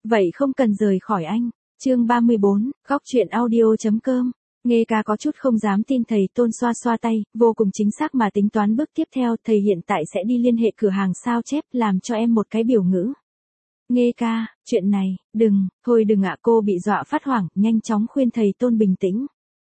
Vậy không cần rời khỏi anh. Chương 34, góc chuyện audio.com. Nghe ca có chút không dám tin thầy Tôn xoa xoa tay, vô cùng chính xác mà tính toán bước tiếp theo, thầy hiện tại sẽ đi liên hệ cửa hàng sao chép làm cho em một cái biểu ngữ. Nghe ca, chuyện này, thôi đừng ạ, cô bị dọa phát hoảng, nhanh chóng khuyên thầy Tôn bình tĩnh.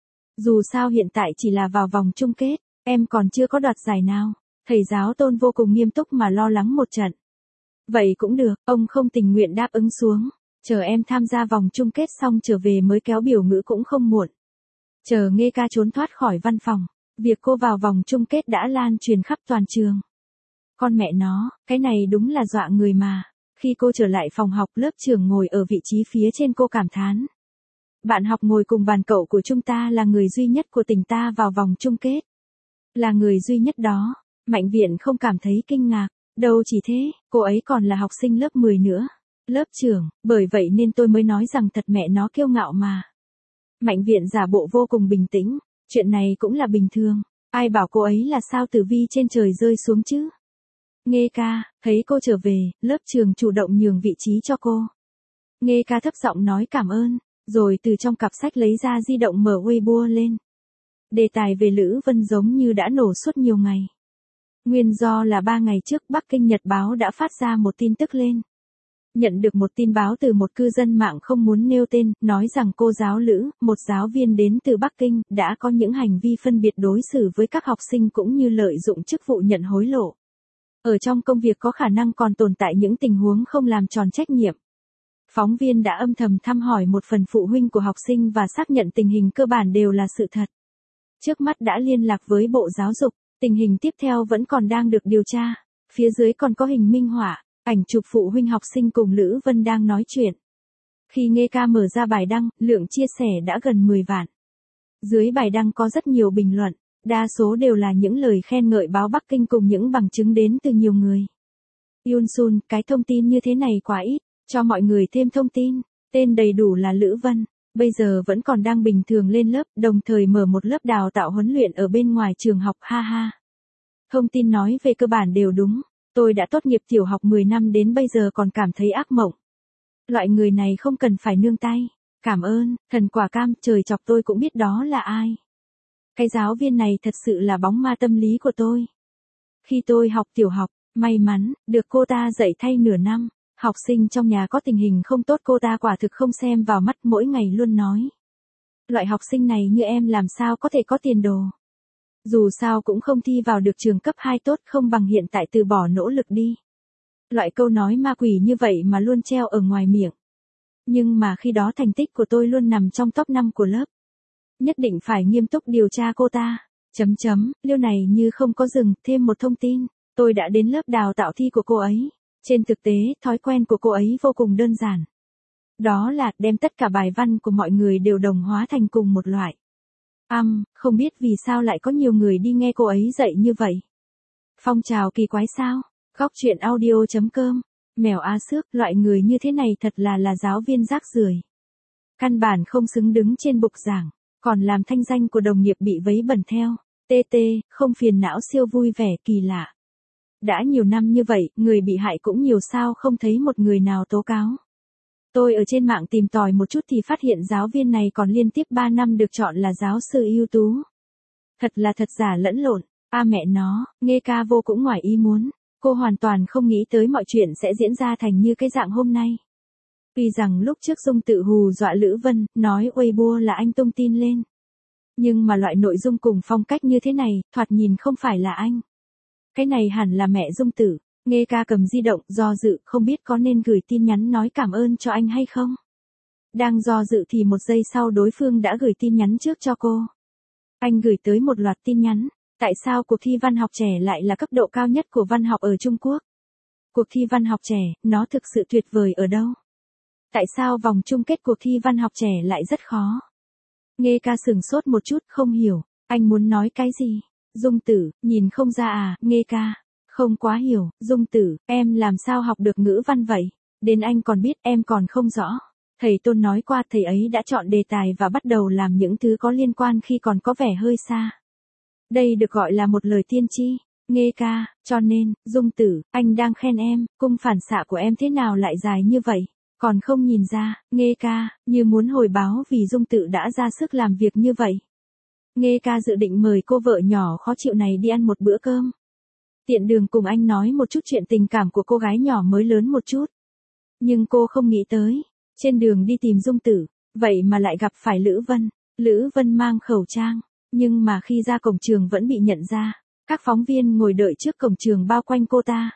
Dù sao hiện tại chỉ là vào vòng chung kết, em còn chưa có đoạt giải nào. Thầy giáo Tôn vô cùng nghiêm túc mà lo lắng một trận. Vậy cũng được, ông không tình nguyện đáp ứng xuống. Chờ em tham gia vòng chung kết xong trở về mới kéo biểu ngữ cũng không muộn. Chờ Nghe ca trốn thoát khỏi văn phòng, việc cô vào vòng chung kết đã lan truyền khắp toàn trường. Con mẹ nó, cái này đúng là dọa người mà. Khi cô trở lại phòng học, lớp trưởng ngồi ở vị trí phía trên, cô cảm thán. Bạn học ngồi cùng bàn cậu của chúng ta là người duy nhất của tỉnh ta vào vòng chung kết. Là người duy nhất đó. Mạnh Viện không cảm thấy kinh ngạc. Đâu chỉ thế, cô ấy còn là học sinh lớp 10 nữa. Lớp trưởng, bởi vậy nên tôi mới nói rằng thật mẹ nó kiêu ngạo mà. Mạnh Viện giả bộ vô cùng bình tĩnh. Chuyện này cũng là bình thường. Ai bảo cô ấy là sao tử vi trên trời rơi xuống chứ? Nghe ca, thấy cô trở về, lớp trưởng chủ động nhường vị trí cho cô. Nghe ca thấp giọng nói cảm ơn, rồi từ trong cặp sách lấy ra di động mở Weibo lên. Đề tài về Lữ Vân giống như đã nổ suốt nhiều ngày. Nguyên do là 3 ngày trước Bắc Kinh Nhật Báo đã phát ra một tin tức lên. Nhận được một tin báo từ một cư dân mạng không muốn nêu tên, nói rằng cô giáo Lữ, một giáo viên đến từ Bắc Kinh, đã có những hành vi phân biệt đối xử với các học sinh cũng như lợi dụng chức vụ nhận hối lộ. Ở trong công việc có khả năng còn tồn tại những tình huống không làm tròn trách nhiệm. Phóng viên đã âm thầm thăm hỏi một phần phụ huynh của học sinh và xác nhận tình hình cơ bản đều là sự thật. Trước mắt đã liên lạc với Bộ Giáo dục, tình hình tiếp theo vẫn còn đang được điều tra. Phía dưới còn có hình minh họa, ảnh chụp phụ huynh học sinh cùng Lữ Vân đang nói chuyện. Khi Nghe ca mở ra bài đăng, lượng chia sẻ đã gần 10 vạn. Dưới bài đăng có rất nhiều bình luận, đa số đều là những lời khen ngợi báo Bắc Kinh cùng những bằng chứng đến từ nhiều người. Yun Sun, cái thông tin như thế này quá ít, cho mọi người thêm thông tin. Tên đầy đủ là Lữ Vân, bây giờ vẫn còn đang bình thường lên lớp, đồng thời mở một lớp đào tạo huấn luyện ở bên ngoài trường học, ha ha. Thông tin nói về cơ bản đều đúng. Tôi đã tốt nghiệp tiểu học 10 năm đến bây giờ còn cảm thấy ác mộng. Loại người này không cần phải nương tay. Cảm ơn, thần quả cam, trời chọc tôi cũng biết đó là ai. Cái giáo viên này thật sự là bóng ma tâm lý của tôi. Khi tôi học tiểu học, may mắn, được cô ta dạy thay nửa năm. Học sinh trong nhà có tình hình không tốt cô ta quả thực không xem vào mắt, mỗi ngày luôn nói. Loại học sinh này như em làm sao có thể có tiền đồ. Dù sao cũng không thi vào được trường cấp 2 tốt, không bằng hiện tại từ bỏ nỗ lực đi. Loại câu nói ma quỷ như vậy mà luôn treo ở ngoài miệng. Nhưng mà khi đó thành tích của tôi luôn nằm trong top 5 của lớp. Nhất định phải nghiêm túc điều tra cô ta. Liêu này như không có dừng, thêm một thông tin. Tôi đã đến lớp đào tạo thi của cô ấy. Trên thực tế, thói quen của cô ấy vô cùng đơn giản. Đó là đem tất cả bài văn của mọi người đều đồng hóa thành cùng một loại. Không biết vì sao lại có nhiều người đi nghe cô ấy dạy như vậy. Phong trào kỳ quái sao? Góc chuyện audio.com. Mèo A Xước, loại người như thế này thật là giáo viên rác rưởi. Căn bản không xứng đứng trên bục giảng, còn làm thanh danh của đồng nghiệp bị vấy bẩn theo. TT, không phiền não siêu vui vẻ kỳ lạ. Đã nhiều năm như vậy, người bị hại cũng nhiều sao không thấy một người nào tố cáo. Tôi ở trên mạng tìm tòi một chút thì phát hiện giáo viên này còn liên tiếp 3 năm được chọn là giáo sư ưu tú. Thật là thật giả lẫn lộn, mẹ nó, Nghe ca vô cũng ngoài ý muốn. Cô hoàn toàn không nghĩ tới mọi chuyện sẽ diễn ra thành như cái dạng hôm nay. Vì rằng lúc trước Dung tự hù dọa Lữ Vân, nói Weibo là anh tung tin lên. Nhưng mà loại nội dung cùng phong cách như thế này, thoạt nhìn không phải là anh. Cái này hẳn là mẹ Dung Tử. Nghe ca cầm di động, do dự, không biết có nên gửi tin nhắn nói cảm ơn cho anh hay không. Đang do dự thì một giây sau đối phương đã gửi tin nhắn trước cho cô. Anh gửi tới một loạt tin nhắn. Tại sao cuộc thi văn học trẻ lại là cấp độ cao nhất của văn học ở Trung Quốc? Cuộc thi văn học trẻ, nó thực sự tuyệt vời ở đâu? Tại sao vòng chung kết cuộc thi văn học trẻ lại rất khó? Nghe ca sửng sốt một chút, không hiểu. Anh muốn nói cái gì? Dung Tử, nhìn không ra à? Nghe ca. Không quá hiểu, Dung Tử, em làm sao học được ngữ văn vậy? Đến anh còn biết, em còn không rõ. Thầy Tôn nói qua thầy ấy đã chọn đề tài và bắt đầu làm những thứ có liên quan khi còn có vẻ hơi xa. Đây được gọi là một lời tiên tri. Nghe ca, cho nên, Dung Tử, anh đang khen em, cung phản xạ của em thế nào lại dài như vậy? Còn không nhìn ra, Nghê ca, như muốn hồi báo vì Dung Tự đã ra sức làm việc như vậy. Nghê ca dự định mời cô vợ nhỏ khó chịu này đi ăn một bữa cơm. Tiện đường cùng anh nói một chút chuyện tình cảm của cô gái nhỏ mới lớn một chút. Nhưng cô không nghĩ tới, trên đường đi tìm Dung Tử, vậy mà lại gặp phải Lữ Vân. Lữ Vân mang khẩu trang, nhưng mà khi ra cổng trường vẫn bị nhận ra. Các phóng viên ngồi đợi trước cổng trường bao quanh cô ta.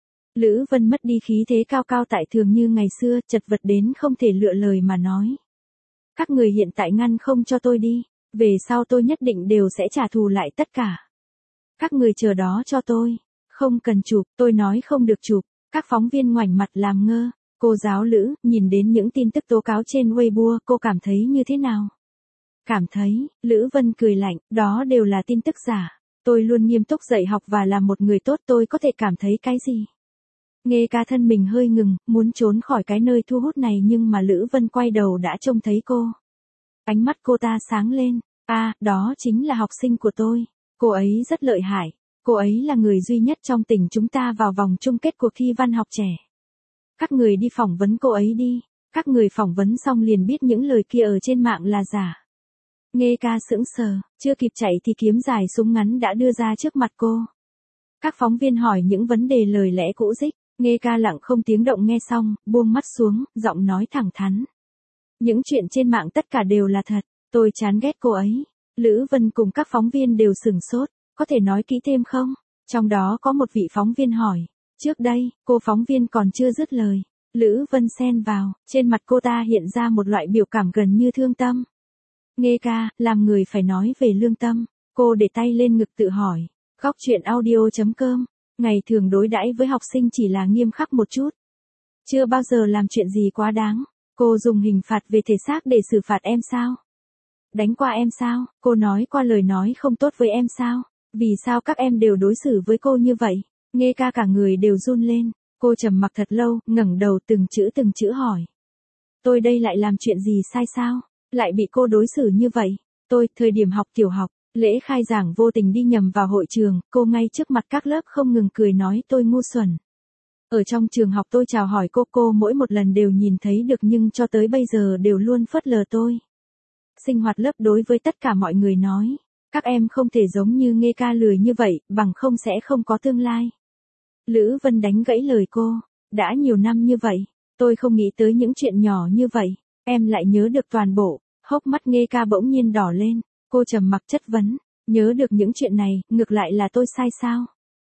Lữ Vân mất đi khí thế cao cao tại thường như ngày xưa, chật vật đến không thể lựa lời mà nói. Các người hiện tại ngăn không cho tôi đi, về sau tôi nhất định đều sẽ trả thù lại tất cả. Các người chờ đó cho tôi, không cần chụp, tôi nói không được chụp. Các phóng viên ngoảnh mặt làm ngơ. Cô giáo Lữ, nhìn đến những tin tức tố cáo trên Weibo, cô cảm thấy như thế nào? Cảm thấy, Lữ Vân cười lạnh, đó đều là tin tức giả. Tôi luôn nghiêm túc dạy học và là một người tốt, tôi có thể cảm thấy cái gì? Nghê ca thân mình hơi ngừng, muốn trốn khỏi cái nơi thu hút này nhưng mà Lữ Vân quay đầu đã trông thấy cô. Ánh mắt cô ta sáng lên, đó chính là học sinh của tôi. Cô ấy rất lợi hại, cô ấy là người duy nhất trong tỉnh chúng ta vào vòng chung kết cuộc thi văn học trẻ. Các người đi phỏng vấn cô ấy đi, các người phỏng vấn xong liền biết những lời kia ở trên mạng là giả. Nghê ca sững sờ, chưa kịp chạy thì kiếm dài súng ngắn đã đưa ra trước mặt cô. Các phóng viên hỏi những vấn đề lời lẽ cũ rích, Nghê ca lặng không tiếng động nghe xong, buông mắt xuống, giọng nói thẳng thắn. Những chuyện trên mạng tất cả đều là thật, tôi chán ghét cô ấy. Lữ Vân cùng các phóng viên đều sửng sốt, có thể nói kỹ thêm không? Trong đó có một vị phóng viên hỏi. Trước đây, cô phóng viên còn chưa dứt lời. Lữ Vân xen vào, trên mặt cô ta hiện ra một loại biểu cảm gần như thương tâm. Nghê ca, làm người phải nói về lương tâm. Cô để tay lên ngực tự hỏi. Góc chuyện audio.com. Ngày thường đối đãi với học sinh chỉ là nghiêm khắc một chút. Chưa bao giờ làm chuyện gì quá đáng. Cô dùng hình phạt về thể xác để xử phạt em sao? Đánh qua em sao? Cô nói qua lời nói không tốt với em sao? Vì sao các em đều đối xử với cô như vậy? Nghê ca cả người đều run lên. Cô trầm mặc thật lâu, ngẩng đầu từng chữ hỏi. Tôi đây lại làm chuyện gì sai sao? Lại bị cô đối xử như vậy? Tôi, thời điểm học tiểu học, lễ khai giảng vô tình đi nhầm vào hội trường, cô ngay trước mặt các lớp không ngừng cười nói tôi ngu xuẩn. Ở trong trường học tôi chào hỏi cô mỗi một lần đều nhìn thấy được nhưng cho tới bây giờ đều luôn phớt lờ tôi. Sinh hoạt lớp đối với tất cả mọi người nói, các em không thể giống như Nghê ca lười như vậy, bằng không sẽ không có tương lai. Lữ Vân đánh gãy lời cô, đã nhiều năm như vậy, tôi không nghĩ tới những chuyện nhỏ như vậy, em lại nhớ được toàn bộ. Hốc mắt Nghê ca bỗng nhiên đỏ lên, cô trầm mặc chất vấn, nhớ được những chuyện này, ngược lại là tôi sai sao?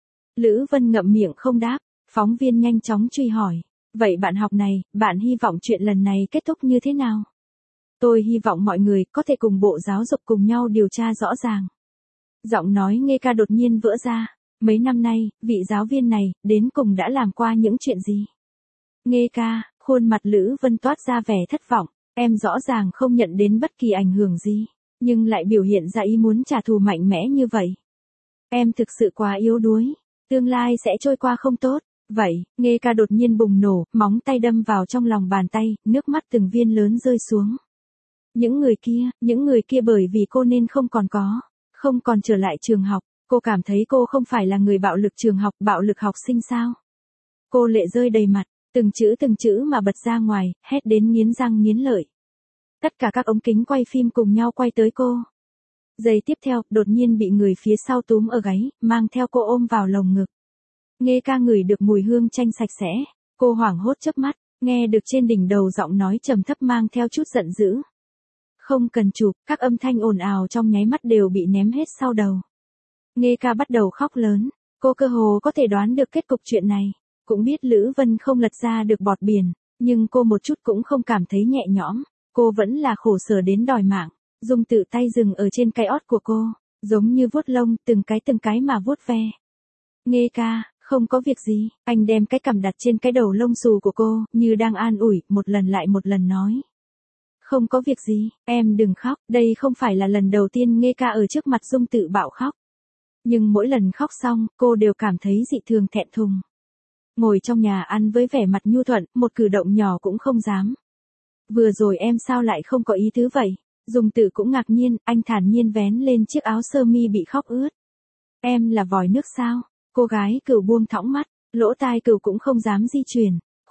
Lữ Vân ngậm miệng không đáp, phóng viên nhanh chóng truy hỏi, vậy bạn học này, bạn hy vọng chuyện lần này kết thúc như thế nào? Tôi hy vọng mọi người có thể cùng Bộ Giáo dục cùng nhau điều tra rõ ràng. Giọng nói Nghê ca đột nhiên vỡ ra, mấy năm nay, vị giáo viên này, đến cùng đã làm qua những chuyện gì? Nghê ca, khuôn mặt Lữ Vân toát ra vẻ thất vọng, em rõ ràng không nhận đến bất kỳ ảnh hưởng gì, nhưng lại biểu hiện ra ý muốn trả thù mạnh mẽ như vậy. Em thực sự quá yếu đuối, tương lai sẽ trôi qua không tốt. Vậy, Nghê ca đột nhiên bùng nổ, móng tay đâm vào trong lòng bàn tay, nước mắt từng viên lớn rơi xuống. Những người kia bởi vì cô nên không còn trở lại trường học, cô cảm thấy cô không phải là người bạo lực trường học, bạo lực học sinh sao? Cô lệ rơi đầy mặt, từng chữ mà bật ra ngoài, hét đến nghiến răng nghiến lợi. Tất cả các ống kính quay phim cùng nhau quay tới cô. Giây tiếp theo, đột nhiên bị người phía sau túm ở gáy, mang theo cô ôm vào lồng ngực. Nghê ca ngửi được mùi hương chanh sạch sẽ, cô hoảng hốt chớp mắt, nghe được trên đỉnh đầu giọng nói trầm thấp mang theo chút giận dữ. Không cần chụp, các âm thanh ồn ào trong nháy mắt đều bị ném hết sau đầu. Nghê ca bắt đầu khóc lớn, cô cơ hồ có thể đoán được kết cục chuyện này, cũng biết Lữ Vân không lật ra được bọt biển, nhưng cô một chút cũng không cảm thấy nhẹ nhõm, cô vẫn là khổ sở đến đòi mạng. Dung Tự tay dừng ở trên cái ót của cô, giống như vuốt lông, từng cái mà vuốt ve. Nghê ca, không có việc gì, anh đem cái cằm đặt trên cái đầu lông xù của cô, như đang an ủi, một lần lại một lần nói. Không có việc gì, em đừng khóc, đây không phải là lần đầu tiên Nghê ca ở trước mặt Dung Tự bạo khóc. Nhưng mỗi lần khóc xong, cô đều cảm thấy dị thường thẹn thùng. Ngồi trong nhà ăn với vẻ mặt nhu thuận, một cử động nhỏ cũng không dám. Vừa rồi em sao lại không có ý tứ vậy? Dung Tự cũng ngạc nhiên, anh thản nhiên vén lên chiếc áo sơ mi bị khóc ướt. Em là vòi nước sao? Cô gái Cửu buông thõng mắt, lỗ tai Cửu cũng không dám di chuyển.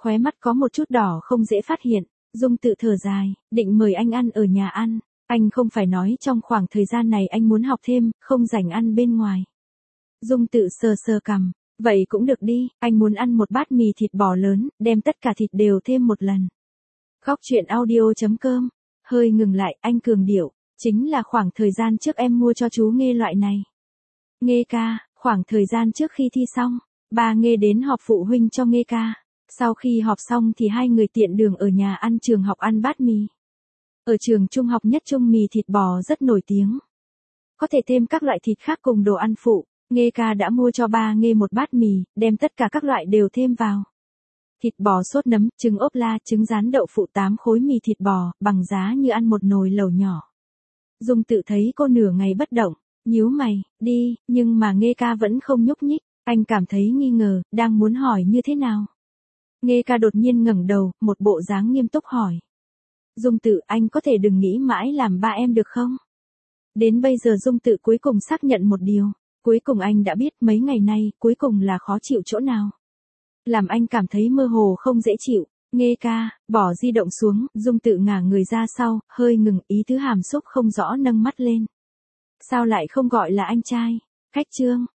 khóe mắt có một chút đỏ không dễ phát hiện. Dung Tự thở dài, định mời anh ăn ở nhà ăn. Anh không phải nói trong khoảng thời gian này anh muốn học thêm, không rảnh ăn bên ngoài. Dung Tự sờ sờ cằm, vậy cũng được đi, anh muốn ăn một bát mì thịt bò lớn, đem tất cả thịt đều thêm một lần. Góc chuyện audio.com, hơi ngừng lại, anh cường điệu, chính là khoảng thời gian trước em mua cho chú Nghê loại này. Nghê ca, khoảng thời gian trước khi thi xong, ba Nghê đến họp phụ huynh cho Nghê ca. Sau khi họp xong thì hai người tiện đường ở nhà ăn trường học ăn bát mì. Ở trường trung học Nhất Trung mì thịt bò rất nổi tiếng. Có thể thêm các loại thịt khác cùng đồ ăn phụ. Nghê ca đã mua cho ba Nghê một bát mì, đem tất cả các loại đều thêm vào. Thịt bò sốt nấm, trứng ốp la, trứng rán đậu phụ 8 khối mì thịt bò, bằng giá như ăn một nồi lẩu nhỏ. Dung Tự thấy cô nửa ngày bất động, nhíu mày, đi, nhưng mà Nghê ca vẫn không nhúc nhích. Anh cảm thấy nghi ngờ, đang muốn hỏi như thế nào. Nghê ca đột nhiên ngẩng đầu, một bộ dáng nghiêm túc hỏi. Dung Tự, anh có thể đừng nghĩ mãi làm ba em được không? Đến bây giờ Dung Tự cuối cùng xác nhận một điều. Cuối cùng anh đã biết mấy ngày nay, cuối cùng là khó chịu chỗ nào. Làm anh cảm thấy mơ hồ không dễ chịu. Nghê ca, bỏ di động xuống, Dung Tự ngả người ra sau, hơi ngừng, ý tứ hàm xúc không rõ nâng mắt lên. Sao lại không gọi là anh trai? Khách trương,